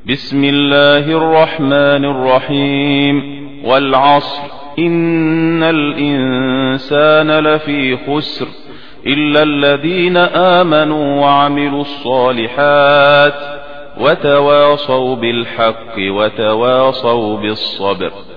بسم الله الرحمن الرحيم. والعصر إن الإنسان لفي خسر إلا الذين آمنوا وعملوا الصالحات وتواصوا بالحق وتواصوا بالصبر.